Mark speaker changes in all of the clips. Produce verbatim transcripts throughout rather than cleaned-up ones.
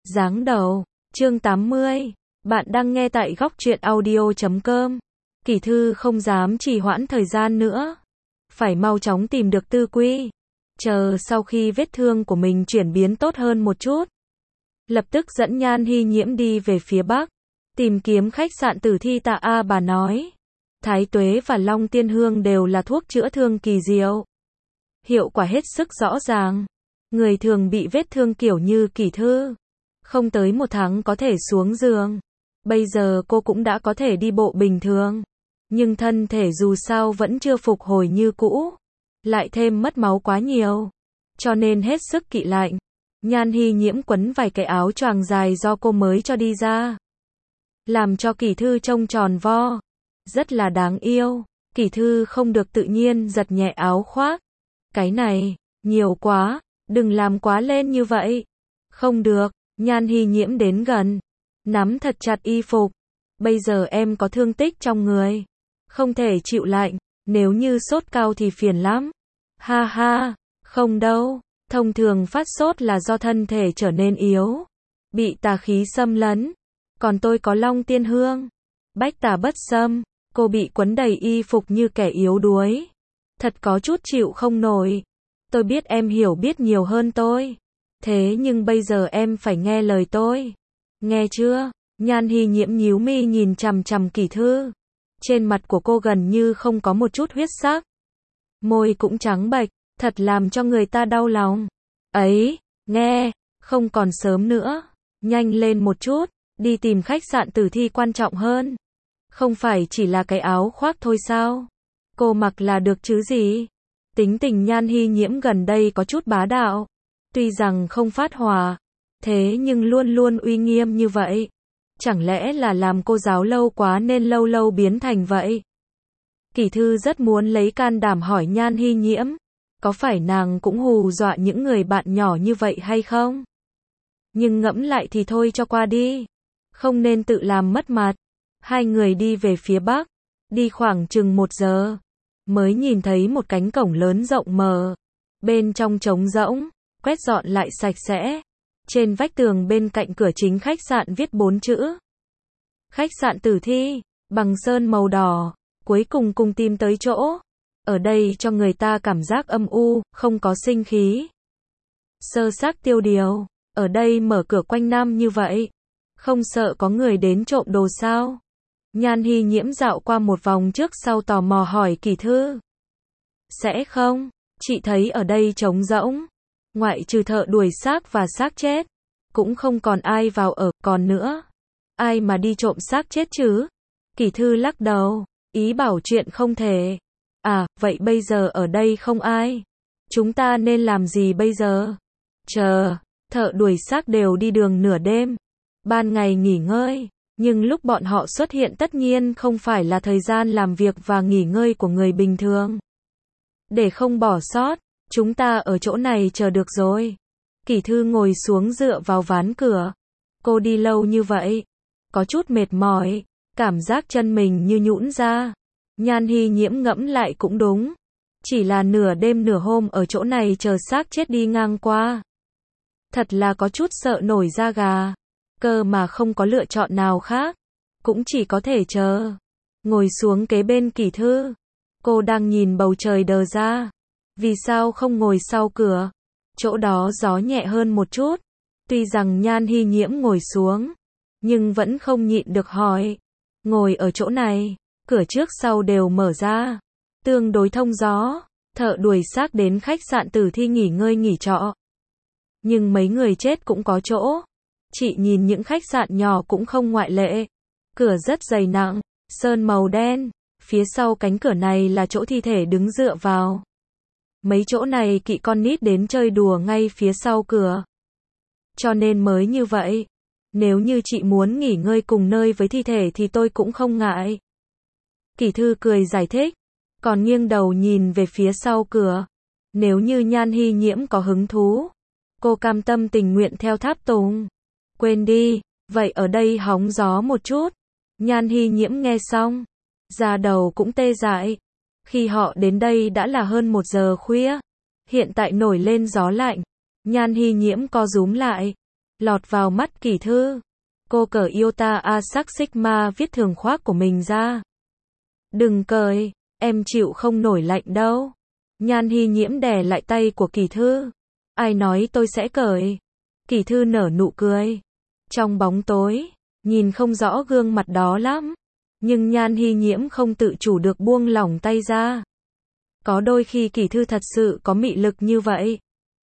Speaker 1: Giáng đầu, chương tám mươi. Bạn đang nghe tại góc truyện audio chấm com. Kỷ Thư không dám trì hoãn thời gian nữa. Phải mau chóng tìm được Tư Quy. Chờ sau khi vết thương của mình chuyển biến tốt hơn một chút. Lập tức dẫn Nhan Hy Nhiễm đi về phía Bắc. Tìm kiếm khách sạn tử thi tạ A bà nói. Thái Tuế và Long Tiên Hương đều là thuốc chữa thương kỳ diệu. Hiệu quả hết sức rõ ràng. Người thường bị vết thương kiểu như Kỷ Thư. Không tới một tháng có thể xuống giường. Bây giờ cô cũng đã có thể đi bộ bình thường. Nhưng thân thể dù sao vẫn chưa phục hồi như cũ. Lại thêm mất máu quá nhiều. Cho nên hết sức kỵ lạnh. Nhan Hy Nhiễm quấn vài cái áo choàng dài do cô mới cho đi ra. Làm cho Kỷ Thư trông tròn vo. Rất là đáng yêu. Kỷ Thư không được tự nhiên giật nhẹ áo khoác. Cái này, nhiều quá, đừng làm quá lên như vậy. Không được, Nhan Hy Nhiễm đến gần. Nắm thật chặt y phục. Bây giờ em có thương tích trong người. Không thể chịu lạnh, nếu như sốt cao thì phiền lắm. Ha ha, không đâu. Thông thường phát sốt là do thân thể trở nên yếu. Bị tà khí xâm lấn. Còn tôi có Long Tiên Hương. Bách tà bất xâm. Cô bị quấn đầy y phục như kẻ yếu đuối. Thật có chút chịu không nổi. Tôi biết em hiểu biết nhiều hơn tôi. Thế nhưng bây giờ em phải nghe lời tôi. Nghe chưa? Nhan Hy Nhiễm nhíu mi nhìn chằm chằm Kỷ Thư. Trên mặt của cô gần như không có một chút huyết sắc. Môi cũng trắng bệch, thật làm cho người ta đau lòng. Ấy, nghe, không còn sớm nữa. Nhanh lên một chút, đi tìm khách sạn tử thi quan trọng hơn. Không phải chỉ là cái áo khoác thôi sao? Cô mặc là được chứ gì? Tính tình Nhan Hy Nhiễm gần đây có chút bá đạo. Tuy rằng không phát hỏa, thế nhưng luôn luôn uy nghiêm như vậy. Chẳng lẽ là làm cô giáo lâu quá nên lâu lâu biến thành vậy? Kỷ Thư rất muốn lấy can đảm hỏi Nhan Hy Nhiễm. Có phải nàng cũng hù dọa những người bạn nhỏ như vậy hay không? Nhưng ngẫm lại thì thôi cho qua đi. Không nên tự làm mất mặt. Hai người đi về phía Bắc. Đi khoảng chừng một giờ. Mới nhìn thấy một cánh cổng lớn rộng mở. Bên trong trống rỗng. Quét dọn lại sạch sẽ. Trên vách tường bên cạnh cửa chính khách sạn viết bốn chữ. Khách sạn tử thi. Bằng sơn màu đỏ. Cuối cùng cùng tìm tới chỗ. Ở đây cho người ta cảm giác âm u, không có sinh khí. Sơ xác tiêu điều. Ở đây mở cửa quanh năm như vậy. Không sợ có người đến trộm đồ sao? Nhan Hy Nhiễm dạo qua một vòng trước sau tò mò hỏi Kỷ Thư. Sẽ không, chị thấy ở đây trống rỗng. Ngoại trừ thợ đuổi xác và xác chết. Cũng không còn ai vào ở, còn nữa. Ai mà đi trộm xác chết chứ? Kỷ Thư lắc đầu, ý bảo chuyện không thể. À, vậy bây giờ ở đây không ai. Chúng ta nên làm gì bây giờ? Chờ, thợ đuổi xác đều đi đường nửa đêm. Ban ngày nghỉ ngơi. Nhưng lúc bọn họ xuất hiện tất nhiên không phải là thời gian làm việc và nghỉ ngơi của người bình thường. Để không bỏ sót, chúng ta ở chỗ này chờ được rồi. Kỷ Thư ngồi xuống dựa vào ván cửa. Cô đi lâu như vậy. Có chút mệt mỏi. Cảm giác chân mình như nhũn ra. Nhan Hy Nhiễm ngẫm lại cũng đúng. Chỉ là nửa đêm nửa hôm ở chỗ này chờ xác chết đi ngang qua. Thật là có chút sợ nổi da gà. Cơ mà không có lựa chọn nào khác. Cũng chỉ có thể chờ. Ngồi xuống kế bên Kỷ Thư. Cô đang nhìn bầu trời đờ ra. Vì sao không ngồi sau cửa? Chỗ đó gió nhẹ hơn một chút. Tuy rằng Nhan Hy Nhiễm ngồi xuống. Nhưng vẫn không nhịn được hỏi. Ngồi ở chỗ này. Cửa trước sau đều mở ra. Tương đối thông gió. Thợ đuổi xác đến khách sạn tử thi nghỉ ngơi nghỉ trọ. Nhưng mấy người chết cũng có chỗ. Chị nhìn những khách sạn nhỏ cũng không ngoại lệ. Cửa rất dày nặng, sơn màu đen. Phía sau cánh cửa này là chỗ thi thể đứng dựa vào. Mấy chỗ này kỵ con nít đến chơi đùa ngay phía sau cửa. Cho nên mới như vậy. Nếu như chị muốn nghỉ ngơi cùng nơi với thi thể thì tôi cũng không ngại. Kỷ Thư cười giải thích. Còn nghiêng đầu nhìn về phía sau cửa. Nếu như Nhan Hy Nhiễm có hứng thú. Cô cam tâm tình nguyện theo tháp tùng. Quên đi, vậy ở đây hóng gió một chút. Nhan Hy Nhiễm nghe xong. Da đầu cũng tê dại. Khi họ đến đây đã là hơn một giờ khuya. Hiện tại nổi lên gió lạnh. Nhan Hy Nhiễm co rúm lại. lọt vào mắt Kỳ Thư. Cô cởi Iota Asac Sigma viết thường khoác của mình ra. Đừng cởi, em chịu không nổi lạnh đâu. Nhan Hy Nhiễm đè lại tay của Kỳ Thư. Ai nói tôi sẽ cởi? Kỳ Thư nở nụ cười. Trong bóng tối, nhìn không rõ gương mặt đó lắm. Nhưng Nhan Hy Nhiễm không tự chủ được buông lỏng tay ra. Có đôi khi Kỳ Thư thật sự có mị lực như vậy.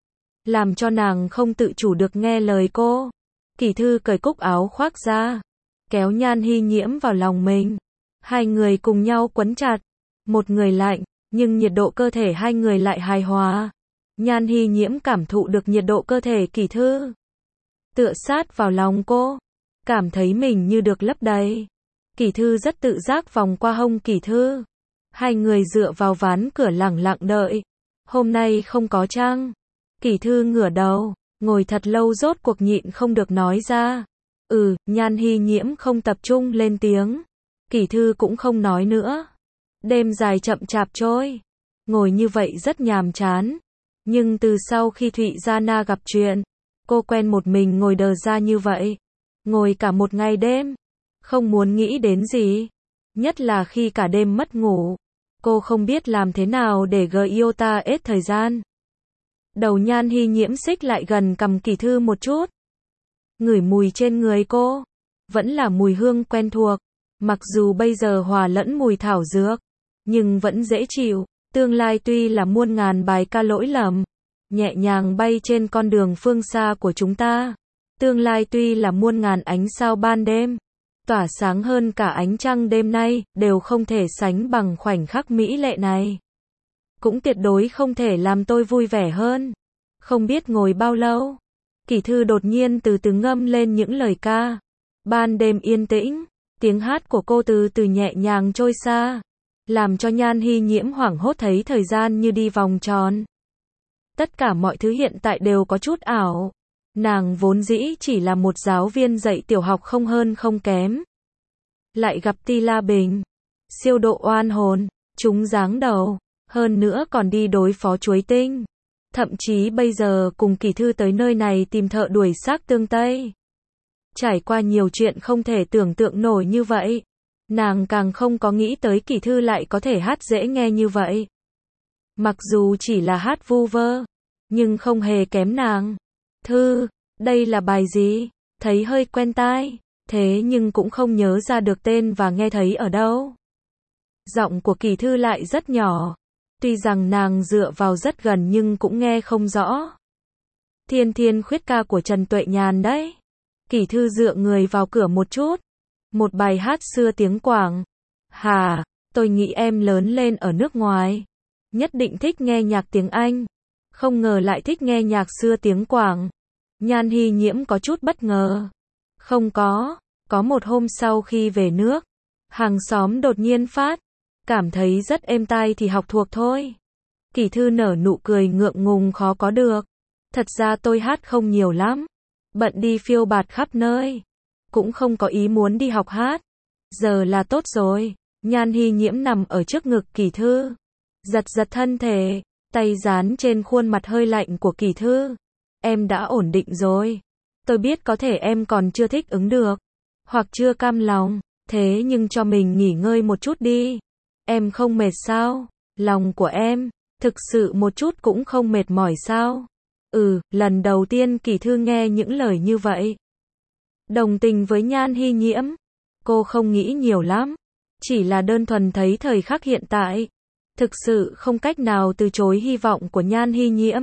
Speaker 1: Làm cho nàng không tự chủ được nghe lời cô. Kỳ Thư cởi cúc áo khoác ra. Kéo Nhan Hy Nhiễm vào lòng mình. Hai người cùng nhau quấn chặt. Một người lạnh, nhưng nhiệt độ cơ thể hai người lại hài hòa. Nhan Hy Nhiễm cảm thụ được nhiệt độ cơ thể Kỳ Thư. Tựa sát vào lòng cô. Cảm thấy mình như được lấp đầy. Kỳ Thư rất tự giác vòng qua hông Kỳ Thư. Hai người dựa vào ván cửa lẳng lặng đợi. Hôm nay không có trăng. Kỳ Thư ngửa đầu, ngồi thật lâu rốt cuộc nhịn không được nói ra. Ừ, Nhan Hy Nhiễm không tập trung lên tiếng. Kỳ Thư cũng không nói nữa. Đêm dài chậm chạp trôi. Ngồi như vậy rất nhàm chán. Nhưng từ sau khi Thụy Gia Na gặp chuyện, cô quen một mình ngồi đờ ra như vậy. Ngồi cả một ngày đêm. Không muốn nghĩ đến gì. Nhất là khi cả đêm mất ngủ. Cô không biết làm thế nào để gợi iota hết thời gian. Đầu Nhan Hy Nhiễm xích lại gần cầm Kỳ Thư một chút. Ngửi mùi trên người cô. Vẫn là mùi hương quen thuộc. Mặc dù bây giờ hòa lẫn mùi thảo dược. Nhưng vẫn dễ chịu. Tương lai tuy là muôn ngàn bài ca lỗi lầm. Nhẹ nhàng bay trên con đường phương xa của chúng ta. Tương lai tuy là muôn ngàn ánh sao ban đêm. Tỏa sáng hơn cả ánh trăng đêm nay. Đều không thể sánh bằng khoảnh khắc mỹ lệ này. Cũng tuyệt đối không thể làm tôi vui vẻ hơn. Không biết ngồi bao lâu. Kỳ Thư đột nhiên từ từ ngâm lên những lời ca. Ban đêm yên tĩnh. Tiếng hát của cô từ từ nhẹ nhàng trôi xa. Làm cho Nhan Hy Nhiễm hoảng hốt thấy thời gian như đi vòng tròn. Tất cả mọi thứ hiện tại đều có chút ảo. Nàng vốn dĩ chỉ là một giáo viên dạy tiểu học không hơn không kém. Lại gặp Ti La Bình. Siêu độ oan hồn. Chúng giáng đầu. Hơn nữa còn đi đối phó Chuối Tinh. Thậm chí bây giờ cùng Kỳ Thư tới nơi này tìm thợ đuổi xác tương Tây. Trải qua nhiều chuyện không thể tưởng tượng nổi như vậy. Nàng càng không có nghĩ tới Kỳ Thư lại có thể hát dễ nghe như vậy. Mặc dù chỉ là hát vu vơ, nhưng không hề kém nàng. Thư, đây là bài gì? Thấy hơi quen tai, thế nhưng cũng không nhớ ra được tên và nghe thấy ở đâu. Giọng của Kỳ Thư lại rất nhỏ. Tuy rằng nàng dựa vào rất gần nhưng cũng nghe không rõ. Thiên Thiên Khuyết ca của Trần Tuệ Nhàn đấy. Kỳ Thư dựa người vào cửa một chút. Một bài hát xưa tiếng Quảng. Hà, tôi nghĩ em lớn lên ở nước ngoài. Nhất định thích nghe nhạc tiếng Anh. Không ngờ lại thích nghe nhạc xưa tiếng Quảng. Nhan Hy Nhiễm có chút bất ngờ. Không có, có một hôm sau khi về nước. Hàng xóm đột nhiên phát. Cảm thấy rất êm tai thì học thuộc thôi. Kỳ Thư nở nụ cười ngượng ngùng khó có được. Thật ra tôi hát không nhiều lắm. Bận đi phiêu bạt khắp nơi. Cũng không có ý muốn đi học hát. Giờ là tốt rồi. Nhan Hy Nhiễm nằm ở trước ngực Kỳ Thư. Giật giật thân thể. Tay dán trên khuôn mặt hơi lạnh của Kỳ Thư. Em đã ổn định rồi. Tôi biết có thể em còn chưa thích ứng được. Hoặc chưa cam lòng. Thế nhưng cho mình nghỉ ngơi một chút đi. Em không mệt sao? Lòng của em, thực sự một chút cũng không mệt mỏi sao? Ừ, lần đầu tiên Kỳ Thư nghe những lời như vậy. Đồng tình với Nhan Hy Nhiễm. Cô không nghĩ nhiều lắm. Chỉ là đơn thuần thấy thời khắc hiện tại. Thực sự không cách nào từ chối hy vọng của Nhan Hy Nhiễm.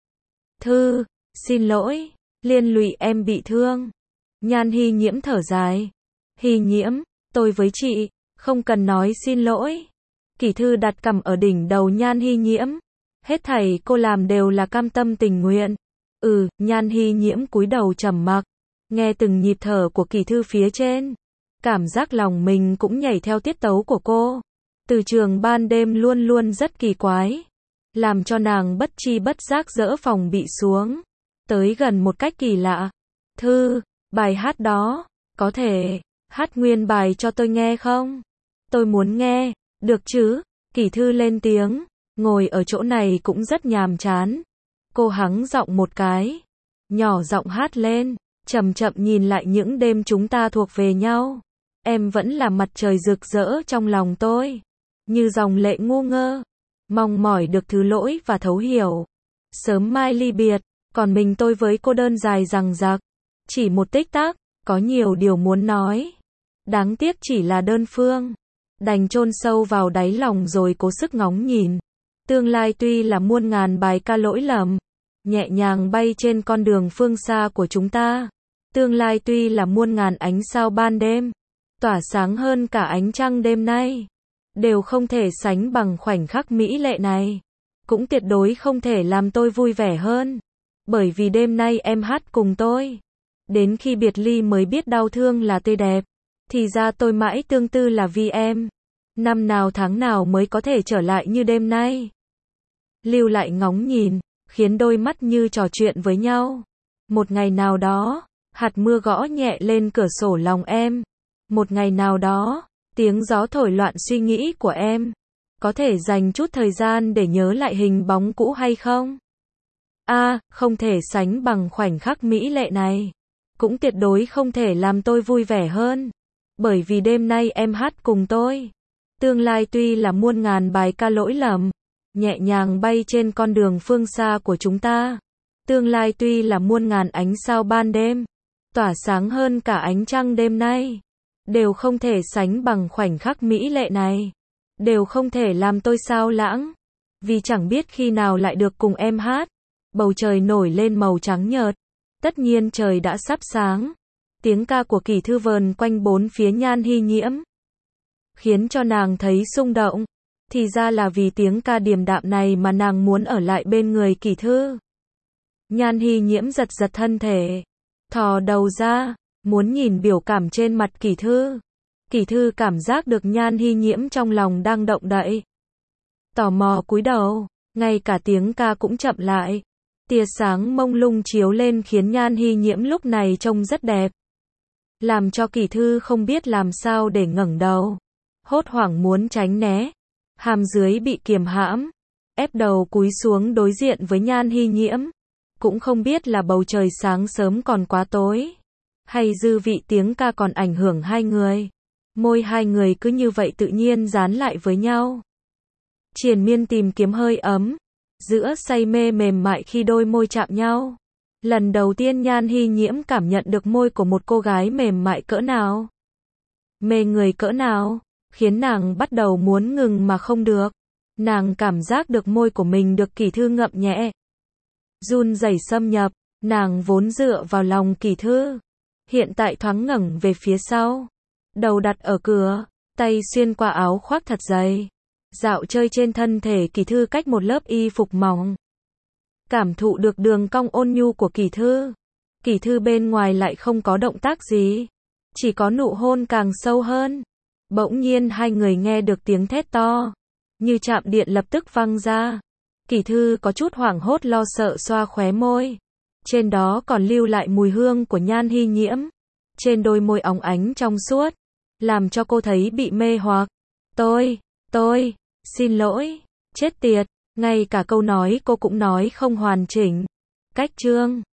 Speaker 1: Thư, xin lỗi, liên lụy em bị thương. Nhan Hy Nhiễm thở dài. Hy Nhiễm, tôi với chị, không cần nói xin lỗi. Kỳ Thư đặt cằm ở đỉnh đầu Nhan Hy Nhiễm. Hết thảy cô làm đều là cam tâm tình nguyện. Ừ, Nhan Hy Nhiễm cúi đầu trầm mặc. Nghe từng nhịp thở của Kỳ Thư phía trên. Cảm giác lòng mình cũng nhảy theo tiết tấu của cô. Từ trường ban đêm luôn luôn rất kỳ quái. Làm cho nàng bất chi bất giác dỡ phòng bị xuống. Tới gần một cách kỳ lạ. Thư, bài hát đó, có thể hát nguyên bài cho tôi nghe không? Tôi muốn nghe. Được chứ? Kỳ Thư lên tiếng. Ngồi ở chỗ này cũng rất nhàm chán. Cô hắng giọng một cái. Nhỏ giọng hát lên. chậm chậm nhìn lại những đêm chúng ta thuộc về nhau. Em vẫn là mặt trời rực rỡ trong lòng tôi, như dòng lệ ngu ngơ, mong mỏi được thứ lỗi và thấu hiểu. Sớm mai ly biệt, còn mình tôi với cô đơn dài dằng dặc. Chỉ một tích tắc, có nhiều điều muốn nói. Đáng tiếc chỉ là đơn phương. Đành chôn sâu vào đáy lòng rồi cố sức ngóng nhìn. Tương lai tuy là muôn ngàn bài ca lỗi lầm, nhẹ nhàng bay trên con đường phương xa của chúng ta. Tương lai tuy là muôn ngàn ánh sao ban đêm, tỏa sáng hơn cả ánh trăng đêm nay, đều không thể sánh bằng khoảnh khắc mỹ lệ này. Cũng tuyệt đối không thể làm tôi vui vẻ hơn. Bởi vì đêm nay em hát cùng tôi. Đến khi biệt ly mới biết đau thương là tươi đẹp. Thì ra tôi mãi tương tư là vì em. Năm nào tháng nào mới có thể trở lại như đêm nay. Lưu lại ngóng nhìn, khiến đôi mắt như trò chuyện với nhau. Một ngày nào đó, hạt mưa gõ nhẹ lên cửa sổ lòng em. Một ngày nào đó, tiếng gió thổi loạn suy nghĩ của em. Có thể dành chút thời gian để nhớ lại hình bóng cũ hay không? A, à, không thể sánh bằng khoảnh khắc mỹ lệ này. Cũng tuyệt đối không thể làm tôi vui vẻ hơn. Bởi vì đêm nay em hát cùng tôi. Tương lai tuy là muôn ngàn bài ca lỗi lầm, nhẹ nhàng bay trên con đường phương xa của chúng ta. Tương lai tuy là muôn ngàn ánh sao ban đêm, tỏa sáng hơn cả ánh trăng đêm nay, đều không thể sánh bằng khoảnh khắc mỹ lệ này. Đều không thể làm tôi sao lãng. Vì chẳng biết khi nào lại được cùng em hát. Bầu trời nổi lên màu trắng nhợt. Tất nhiên trời đã sắp sáng. Tiếng ca của Kỳ Thư vờn quanh bốn phía Nhan Hy Nhiễm, khiến cho nàng thấy xung động. Thì ra là vì tiếng ca điềm đạm này mà nàng muốn ở lại bên người Kỳ Thư. Nhan Hy Nhiễm giật giật thân thể, thò đầu ra, muốn nhìn biểu cảm trên mặt Kỳ Thư. Kỳ Thư cảm giác được Nhan Hy Nhiễm trong lòng đang động đậy. Tò mò cúi đầu, ngay cả tiếng ca cũng chậm lại. Tia sáng mông lung chiếu lên khiến Nhan Hy Nhiễm lúc này trông rất đẹp. Làm cho Kỳ Thư không biết làm sao để ngẩng đầu. Hốt hoảng muốn tránh né. Hàm dưới bị kiềm hãm. Ép đầu cúi xuống đối diện với Nhan Hy Nhiễm. Cũng không biết là bầu trời sáng sớm còn quá tối, hay dư vị tiếng ca còn ảnh hưởng hai người. Môi hai người cứ như vậy tự nhiên dán lại với nhau. Triền miên tìm kiếm hơi ấm, giữa say mê mềm mại khi đôi môi chạm nhau. Lần đầu tiên Nhan Hy Nhiễm cảm nhận được môi của một cô gái mềm mại cỡ nào, mê người cỡ nào, khiến nàng bắt đầu muốn ngừng mà không được. Nàng cảm giác được môi của mình được Kỳ Thư ngậm nhẹ, run rẩy xâm nhập. Nàng vốn dựa vào lòng Kỳ Thư, hiện tại thoáng ngẩng về phía sau, đầu đặt ở cửa, tay xuyên qua áo khoác thật dày, dạo chơi trên thân thể Kỳ Thư cách một lớp y phục mỏng. Cảm thụ được đường cong ôn nhu của Kỳ Thư. Kỳ Thư bên ngoài lại không có động tác gì, chỉ có nụ hôn càng sâu hơn. Bỗng nhiên hai người nghe được tiếng thét to, như chạm điện lập tức vang ra. Kỳ Thư có chút hoảng hốt lo sợ xoa khóe môi. Trên đó còn lưu lại mùi hương của Nhan Hy Nhiễm. Trên đôi môi óng ánh trong suốt, làm cho cô thấy bị mê hoặc. Tôi, tôi, xin lỗi, chết tiệt, ngay cả câu nói cô cũng nói không hoàn chỉnh. Cách chương